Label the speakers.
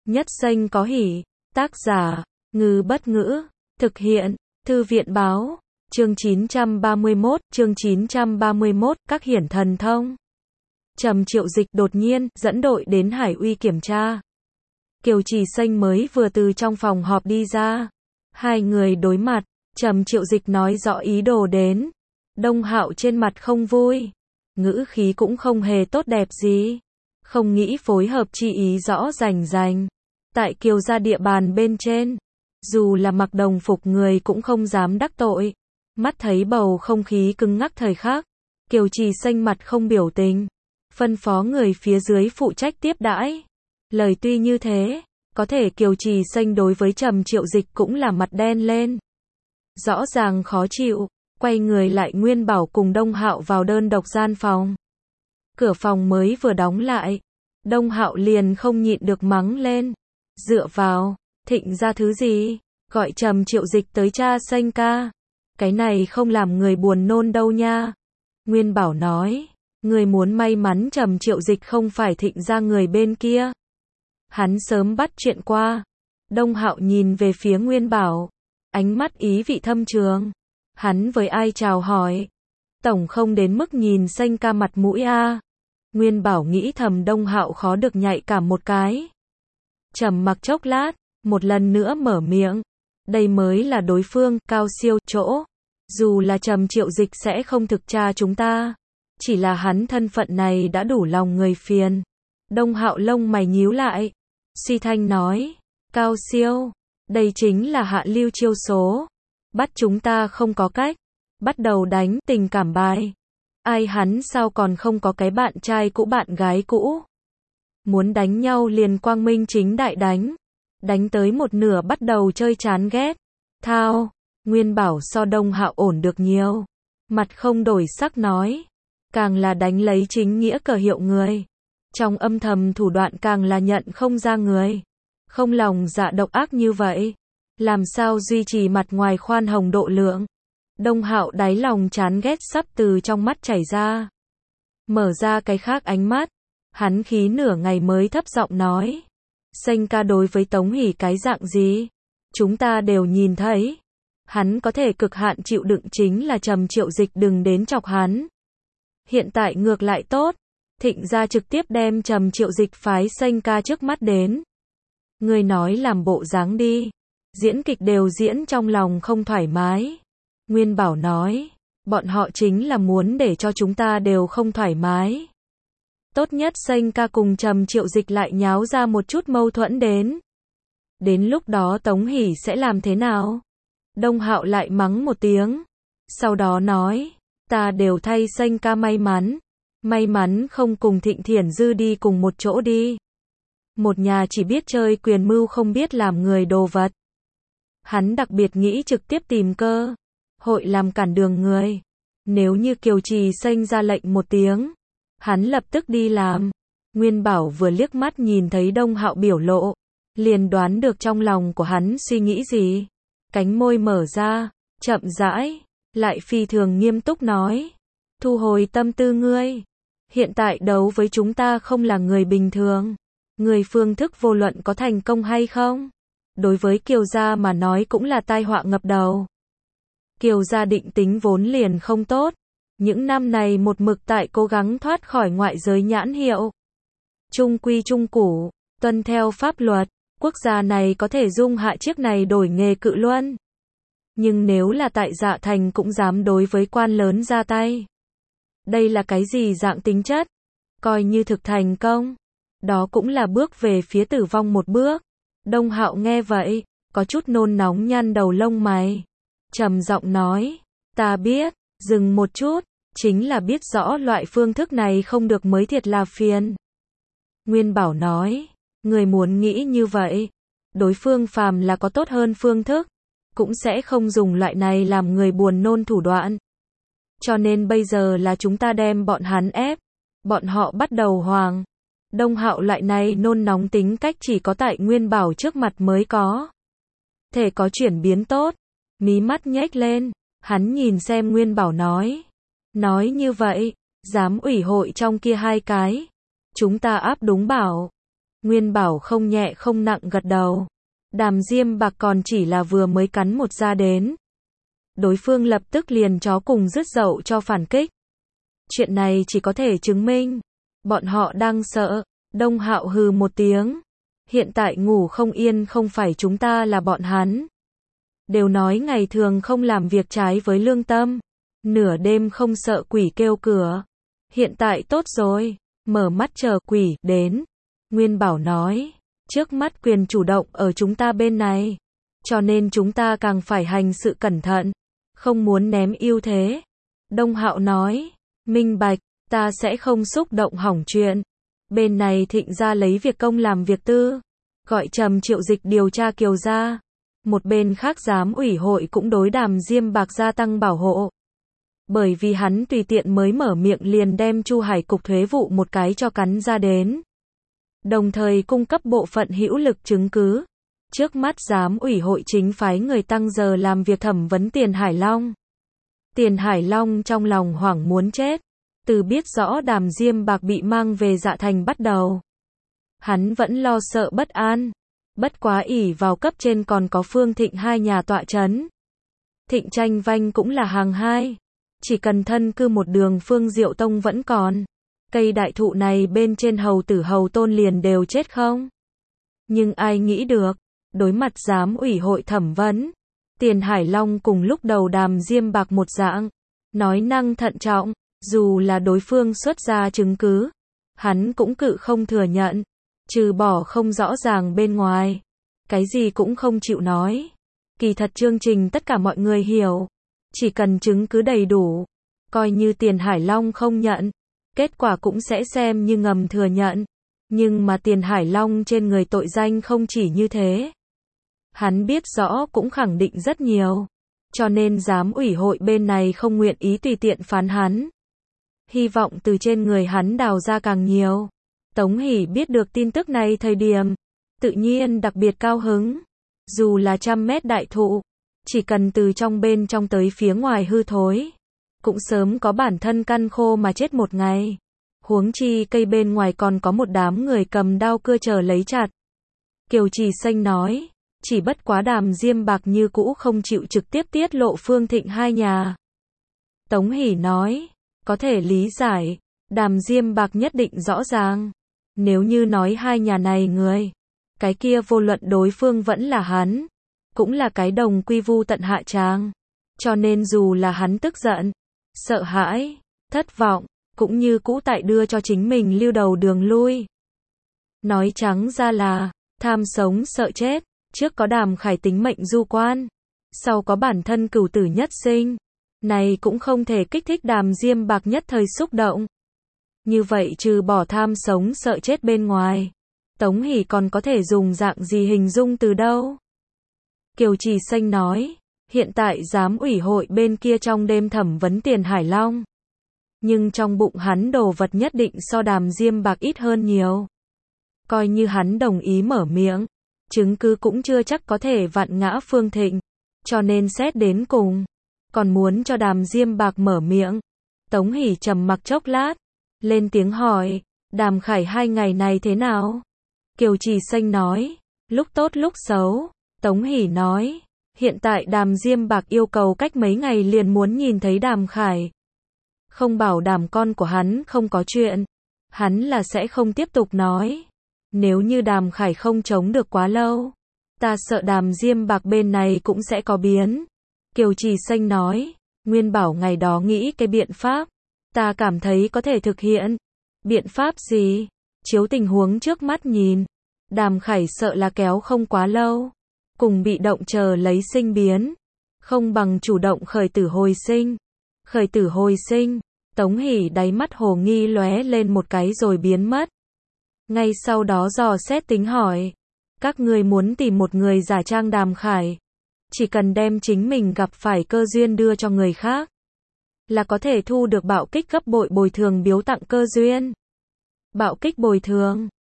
Speaker 1: Nhất xanh có hỉ. Tác giả, Ngư Bất Ngữ. Thực hiện, Thư viện Báo. Chương 931, các hiển thần thông. Trầm Triệu Dịch đột nhiên dẫn đội đến Hải Uy kiểm tra. Kiều Trì Xanh mới vừa từ trong phòng họp đi ra. Hai người đối mặt, Trầm Triệu Dịch nói rõ ý đồ đến. Đông Hạo trên mặt không vui, ngữ khí cũng không hề tốt đẹp gì. Không nghĩ phối hợp chi ý rõ rành rành. Tại Kiều gia địa bàn bên trên, dù là mặc đồng phục người cũng không dám đắc tội. Mắt thấy bầu không khí cứng ngắc thời khắc, Kiều Trì Xanh mặt không biểu tình, phân phó người phía dưới phụ trách tiếp đãi. Lời tuy như thế, có thể Kiều Trì Xanh đối với Trầm Triệu Dịch cũng là mặt đen lên. Rõ ràng khó chịu, quay người lại Nguyên Bảo cùng Đông Hạo vào đơn độc gian phòng. Cửa phòng mới vừa đóng lại, Đông Hạo liền không nhịn được mắng lên. Dựa vào, Thịnh ra thứ gì? Gọi Trầm Triệu Dịch tới cha Xanh ca. Cái này không làm người buồn nôn đâu nha. Nguyên Bảo nói, người muốn may mắn Trầm Triệu Dịch không phải Thịnh ra người bên kia. Hắn sớm bắt chuyện qua. Đông Hạo nhìn về phía Nguyên Bảo, ánh mắt ý vị thâm trường. Hắn với ai chào hỏi? Tổng không đến mức nhìn Xanh ca mặt mũi a. Nguyên Bảo nghĩ thầm Đông Hạo khó được nhạy cảm một cái. Trầm mặc chốc lát, một lần nữa mở miệng. Đây mới là đối phương cao siêu chỗ. Dù là Trầm Triệu Dịch sẽ không thực tra chúng ta, chỉ là hắn thân phận này đã đủ lòng người phiền. Đông Hạo lông mày nhíu lại, suy thanh nói, cao siêu, đây chính là hạ lưu chiêu số. Bắt chúng ta không có cách, bắt đầu đánh tình cảm bài. Ai hắn sao còn không có cái bạn trai cũ bạn gái cũ. Muốn đánh nhau liền quang minh chính đại đánh. Đánh tới một nửa bắt đầu chơi chán ghét. Thao, Nguyên Bảo so Đông Hạo ổn được nhiều. Mặt không đổi sắc nói. Càng là đánh lấy chính nghĩa cờ hiệu người. Trong âm thầm thủ đoạn càng là nhận không ra người. Không lòng dạ độc ác như vậy. Làm sao duy trì mặt ngoài khoan hồng độ lượng. Đông Hạo đáy lòng chán ghét sắp từ trong mắt chảy ra. Mở ra cái khác ánh mắt. Hắn khí nửa ngày mới thấp giọng nói. Xanh ca đối với Tống Hỷ cái dạng gì? Chúng ta đều nhìn thấy. Hắn có thể cực hạn chịu đựng chính là Trầm Triệu Dịch đừng đến chọc hắn. Hiện tại ngược lại tốt. Thịnh ra trực tiếp đem Trầm Triệu Dịch phái Xanh ca trước mắt đến. Người nói làm bộ dáng đi. Diễn kịch đều diễn trong lòng không thoải mái. Nguyên Bảo nói. Bọn họ chính là muốn để cho chúng ta đều không thoải mái. Tốt nhất Xanh ca cùng Trầm Triệu Dịch lại nháo ra một chút mâu thuẫn đến. Đến lúc đó Tống Hỷ sẽ làm thế nào? Đông Hạo lại mắng một tiếng. Sau đó nói, ta đều thay Xanh ca may mắn. May mắn không cùng Thịnh Thiển Dư đi cùng một chỗ đi. Một nhà chỉ biết chơi quyền mưu không biết làm người đồ vật. Hắn đặc biệt nghĩ trực tiếp tìm cơ hội làm cản đường người. Nếu như Kiều Trì Xanh ra lệnh một tiếng, hắn lập tức đi làm. Nguyên Bảo vừa liếc mắt nhìn thấy Đông Hạo biểu lộ, liền đoán được trong lòng của hắn suy nghĩ gì. Cánh môi mở ra, chậm rãi, lại phi thường nghiêm túc nói. Thu hồi tâm tư ngươi. Hiện tại đấu với chúng ta không là người bình thường. Người phương thức vô luận có thành công hay không. Đối với Kiều gia mà nói cũng là tai họa ngập đầu. Kiều gia định tính vốn liền không tốt. Những năm này một mực tại cố gắng thoát khỏi ngoại giới nhãn hiệu. Trung quy trung củ, tuân theo pháp luật, quốc gia này có thể dung hạ chiếc này đổi nghề cự luân. Nhưng nếu là tại Dạ Thành cũng dám đối với quan lớn ra tay. Đây là cái gì dạng tính chất? Coi như thực thành công. Đó cũng là bước về phía tử vong một bước. Đông Hạo nghe vậy, có chút nôn nóng nhăn đầu lông mày. Trầm giọng nói, ta biết, dừng một chút, chính là biết rõ loại phương thức này không được mới thiệt là phiền. Nguyên Bảo nói, người muốn nghĩ như vậy, đối phương phàm là có tốt hơn phương thức, cũng sẽ không dùng loại này làm người buồn nôn thủ đoạn. Cho nên bây giờ là chúng ta đem bọn hắn ép, bọn họ bắt đầu hoàng. Đông Hạo loại này nôn nóng tính cách chỉ có tại Nguyên Bảo trước mặt mới có. Thể có chuyển biến tốt, mí mắt nhếch lên, hắn nhìn xem Nguyên Bảo nói. Nói như vậy, giám ủy hội trong kia hai cái. Chúng ta áp đúng bảo. Nguyên Bảo không nhẹ không nặng gật đầu. Đàm Diêm Bạc còn chỉ là vừa mới cắn một da đến. Đối phương lập tức liền chó cùng rứt dậu cho phản kích. Chuyện này chỉ có thể chứng minh. Bọn họ đang sợ. Đông Hạo hừ một tiếng. Hiện tại ngủ không yên không phải chúng ta là bọn hắn. Đều nói ngày thường không làm việc trái với lương tâm. Nửa đêm không sợ quỷ kêu cửa. Hiện tại tốt rồi. Mở mắt chờ quỷ đến. Nguyên Bảo nói. Trước mắt quyền chủ động ở chúng ta bên này. Cho nên chúng ta càng phải hành sự cẩn thận. Không muốn ném ưu thế. Đông Hạo nói. Minh bạch, ta sẽ không xúc động hỏng chuyện. Bên này Thịnh gia lấy việc công làm việc tư. Gọi Trầm Triệu Dịch điều tra Kiều gia. Một bên khác giám ủy hội cũng đối Đàm Diêm Bạc gia tăng bảo hộ. Bởi vì hắn tùy tiện mới mở miệng liền đem Chu Hải cục thuế vụ một cái cho cắn ra đến. Đồng thời cung cấp bộ phận hữu lực chứng cứ. Trước mắt giám ủy hội chính phái người tăng giờ làm việc thẩm vấn Tiền Hải Long. Tiền Hải Long trong lòng hoảng muốn chết. Từ biết rõ Đàm Diêm Bạc bị mang về Dạ Thành bắt đầu. Hắn vẫn lo sợ bất an. Bất quá ỷ vào cấp trên còn có Phương Thịnh hai nhà tọa chấn. Thịnh Tranh Vanh cũng là hàng hai. Chỉ cần thân cư một đường Phương Diệu Tông vẫn còn. Cây đại thụ này bên trên hầu tử hầu tôn liền đều chết không? Nhưng ai nghĩ được, đối mặt giám ủy hội thẩm vấn, Tiền Hải Long cùng lúc đầu Đàm Diêm Bạc một dạng, nói năng thận trọng, dù là đối phương xuất ra chứng cứ, hắn cũng cự không thừa nhận, trừ bỏ không rõ ràng bên ngoài, cái gì cũng không chịu nói. Kỳ thật chương trình tất cả mọi người hiểu, chỉ cần chứng cứ đầy đủ, coi như Tiền Hải Long không nhận, kết quả cũng sẽ xem như ngầm thừa nhận. Nhưng mà Tiền Hải Long trên người tội danh không chỉ như thế. Hắn biết rõ cũng khẳng định rất nhiều. Cho nên giám ủy hội bên này không nguyện ý tùy tiện phán hắn. Hy vọng từ trên người hắn đào ra càng nhiều. Tống Hỷ biết được tin tức này thời điểm, tự nhiên đặc biệt cao hứng. Dù là 100 mét đại thụ, chỉ cần từ trong bên trong tới phía ngoài hư thối, cũng sớm có bản thân căn khô mà chết một ngày. Huống chi cây bên ngoài còn có một đám người cầm đao cưa chờ lấy chặt. Kiều Trì Xanh nói, chỉ bất quá Đàm Diêm Bạc như cũ không chịu trực tiếp tiết lộ Phương Thịnh hai nhà. Tống Hỷ nói, có thể lý giải, Đàm Diêm Bạc nhất định rõ ràng. Nếu như nói hai nhà này người, cái kia vô luận đối phương vẫn là hắn, cũng là cái đồng quy vu tận hạ tràng. Cho nên dù là hắn tức giận, sợ hãi, thất vọng, cũng như cũ tại đưa cho chính mình lưu đầu đường lui. Nói trắng ra là, tham sống sợ chết, trước có Đàm Khải tính mệnh du quan, sau có bản thân cửu tử nhất sinh. Này cũng không thể kích thích Đàm Diêm Bạc nhất thời xúc động. Như vậy trừ bỏ tham sống sợ chết bên ngoài, Tống Hỷ còn có thể dùng dạng gì hình dung từ đâu? Kiều Trì Xanh nói, hiện tại giám ủy hội bên kia trong đêm thẩm vấn Tiền Hải Long. Nhưng trong bụng hắn đồ vật nhất định so Đàm Diêm Bạc ít hơn nhiều. Coi như hắn đồng ý mở miệng, chứng cứ cũng chưa chắc có thể vặn ngã Phương Thịnh. Cho nên xét đến cùng, còn muốn cho Đàm Diêm Bạc mở miệng. Tống Hỷ trầm mặc chốc lát, lên tiếng hỏi, Đàm Khải 2 ngày này thế nào? Kiều Trì Xanh nói, lúc tốt lúc xấu. Tống Hỷ nói, hiện tại Đàm Diêm Bạc yêu cầu cách mấy ngày liền muốn nhìn thấy Đàm Khải. Không bảo đảm con của hắn không có chuyện, hắn là sẽ không tiếp tục nói. Nếu như Đàm Khải không chống được quá lâu, ta sợ Đàm Diêm Bạc bên này cũng sẽ có biến. Kiều Trì Xanh nói, Nguyên bảo ngày đó nghĩ cái biện pháp, ta cảm thấy có thể thực hiện. Biện pháp gì? Chiếu tình huống trước mắt nhìn, Đàm Khải sợ là kéo không quá lâu, cùng bị động chờ lấy sinh biến, không bằng chủ động khởi tử hồi sinh. Khởi tử hồi sinh, Tống Hỷ đáy mắt hồ nghi lóe lên một cái rồi biến mất. Ngay sau đó dò xét tính hỏi, các ngươi muốn tìm một người giả trang Đàm Khải, chỉ cần đem chính mình gặp phải cơ duyên đưa cho người khác, là có thể thu được bạo kích gấp bội bồi thường biếu tặng cơ duyên. Bạo kích bồi thường,